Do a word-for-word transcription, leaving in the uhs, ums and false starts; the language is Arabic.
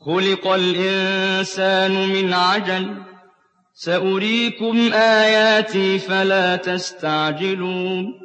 خُلِقَ الْإِنسَانُ مِنْ عَجَلٍ ۚ سَأُرِيكُمْ آيَاتِي فَلَا تَسْتَعْجِلُونِ